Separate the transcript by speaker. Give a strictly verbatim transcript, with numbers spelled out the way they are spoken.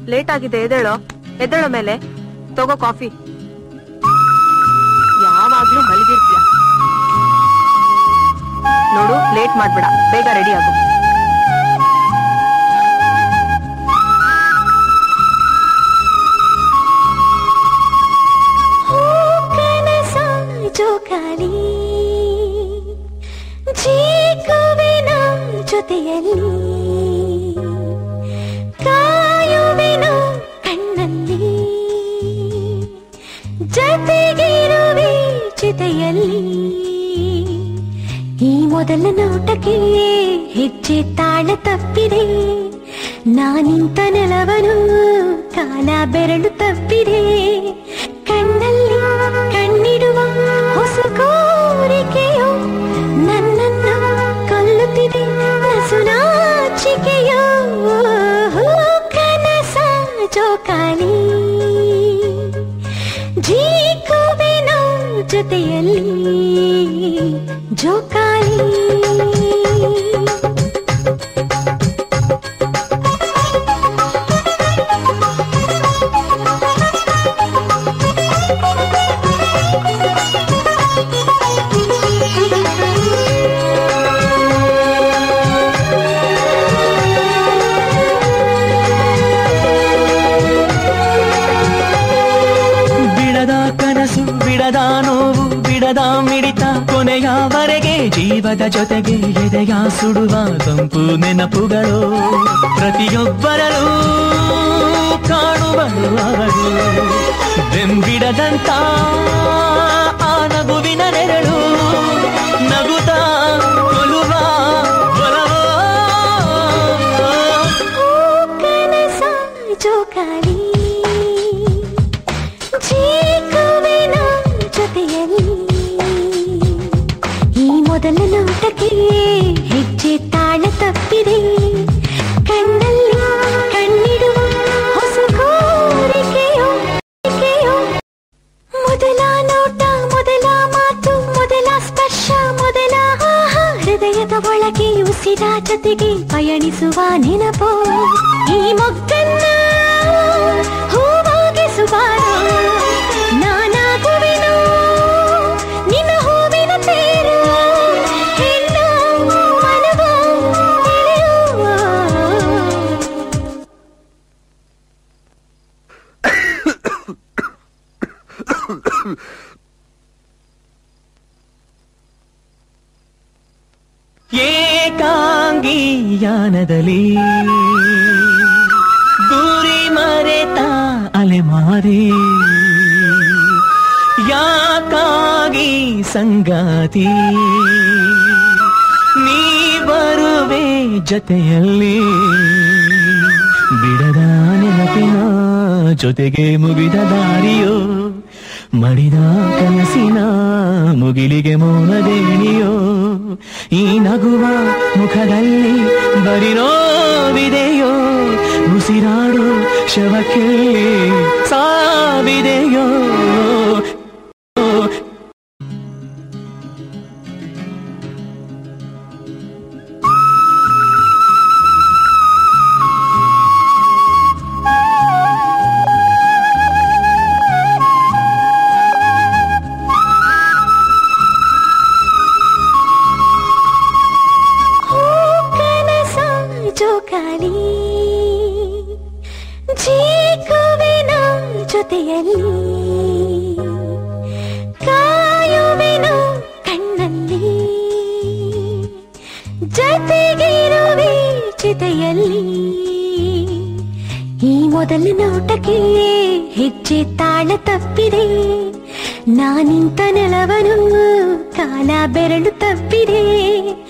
Speaker 1: Late ಆಗಿದೆ, ಎದ್ದೇಳೋ ಎದ್ದೇಳೋ ಮೇಲೆ ತಗೋ ಕಾಫಿ. ಯಾವಾಗ್ಲೂ ಮಲಗಿರ್ತೀಯ ನೋಡು, ಲೇಟ್ ಮಾಡ್ಬೇಡ, ಬೇಗ ರೆಡಿ ಆಗು.
Speaker 2: ಜೋಕಾಲಿ ಜೀಕುವಿನ ಜೊತೆಯಲ್ಲಿ ಕಾಯುವಿನ ಕಣ್ಣಲ್ಲಿ ಜೊತೆಗಿರುವೆ ಚಿತೆಯಲ್ಲಿ. ಈ ಮೊದಲ ನೋಟಕ್ಕೆ ಹೆಜ್ಜೆ ತಾಳ ತಪ್ಪಿದೆ, ನಾನಿಂತ ನೆಲವನು ಕಾಲ ಬೆರಳು ತಪ್ಪಿದೆ. ಕಣ್ಣಲ್ಲಿ ಕಣ್ಣಿಡುವ ಹೊಸ ಕೋರಿಕೆಯೋ ನನ್ನನ್ನು ಕೊಲ್ಲುತ್ತಿದೆ, ನಸುನಾಚಿಕೆಯೋ ಕನಸ ಜೋಕಾಲಿ ಜೀಕುವಿನ ಜೊತೆಯಲ್ಲಿ ಜೋಕಾಲಿ.
Speaker 3: ಬಿಡದ ನೋವು ಬಿಡದ ಮಿಡಿತ ಕೊನೆಯವರೆಗೆ ಜೀವದ ಜೊತೆಗೆ ಎದೆಯ ಸುಡುವ ತಂಪು ನೆನಪುಗಳು ಪ್ರತಿಯೊಬ್ಬರಲ್ಲೂ ಕಾಣುವಳು ಅವಳು. ಬೆಂಬಿಡದಂತ ಆ ನಗುವಿನ ನೆರಳು ನಗುತ್ತ ಕೊಲುವ ಒಲವೋ
Speaker 2: ಕನಸ ಜೋಕಾಲಿ ಈ ಮೊದಲ ನೋಟಕ್ಕೆ ಹೆಜ್ಜೆ ತಾಳ ತಪ್ಪಿದೆ, ಕಣ್ಣಲ್ಲಿ ಕಣ್ಣಿಡುವ ಹೊಸ ಕೋರಿಕೆಯೋ. ಮೊದಲ ನೋಟ, ಮೊದಲ ಮಾತು, ಮೊದಲ ಸ್ಪರ್ಶ, ಮೊದಲ ಹೃದಯದ ಒಳಗೆ ಉಸಿರ ಜೊತೆಗೆ ಪಯಣಿಸುವ ನೆನಪು. ಈ ಮೊಗ್ಗನ್ನ ಹೂವಾಗಿಸುವಾರ ನಾನಾಗುವೆನು ನಿನ್ನ ಹೂವಿನ ತೇರು, ಹೆಣ್ಣು ಮನವು ತಿಳಿಯುವ.
Speaker 3: ಏಕಾಂಗಿಯಾನದಲ್ಲಿ ಗುರಿ ಮರೆತ ಅಲೆಮಾರಿ, ಯಾಕಾಗಿ ಸಂಗಾತಿ ನೀ ಬರುವೆ ಜೊತೆಯಲ್ಲಿ. ಬಿಡದ ನೆನಪಿನ ಜೊತೆಗೆ ಮುಗಿದ ದಾರಿಯೋ, ಮಡಿದ ಕನಸಿನ ಮುಗಿಲಿಗೆ ಮೌನದೇಣಿಯೋ. ಈ ನಗುವ ಮುಖದಲ್ಲಿ ಬರಿ ನೋವಿದೆಯೋ, ಉಸಿರಾಡು ಶವಕ್ಕೆ ಸಾವಿದೆಯೋ.
Speaker 2: ಜೋಕಾಲಿ ಜೀಕುವಿನ ಜೊತೆಯಲ್ಲಿ ಕಾಯುವಿನ ಕಣ್ಣಲ್ಲಿ ಜೊತೆಗಿರುವೆ ಚಿತೆಯಲ್ಲಿ. ಈ ಮೊದಲ ನೋಟಕ್ಕೆ ಹೆಜ್ಜೆ ತಾಳ ತಪ್ಪಿದೆ, ನಾನಿಂತ ನೆಲವನು ಕಾಲ ಬೆರಳು ತಪ್ಪಿದೆ.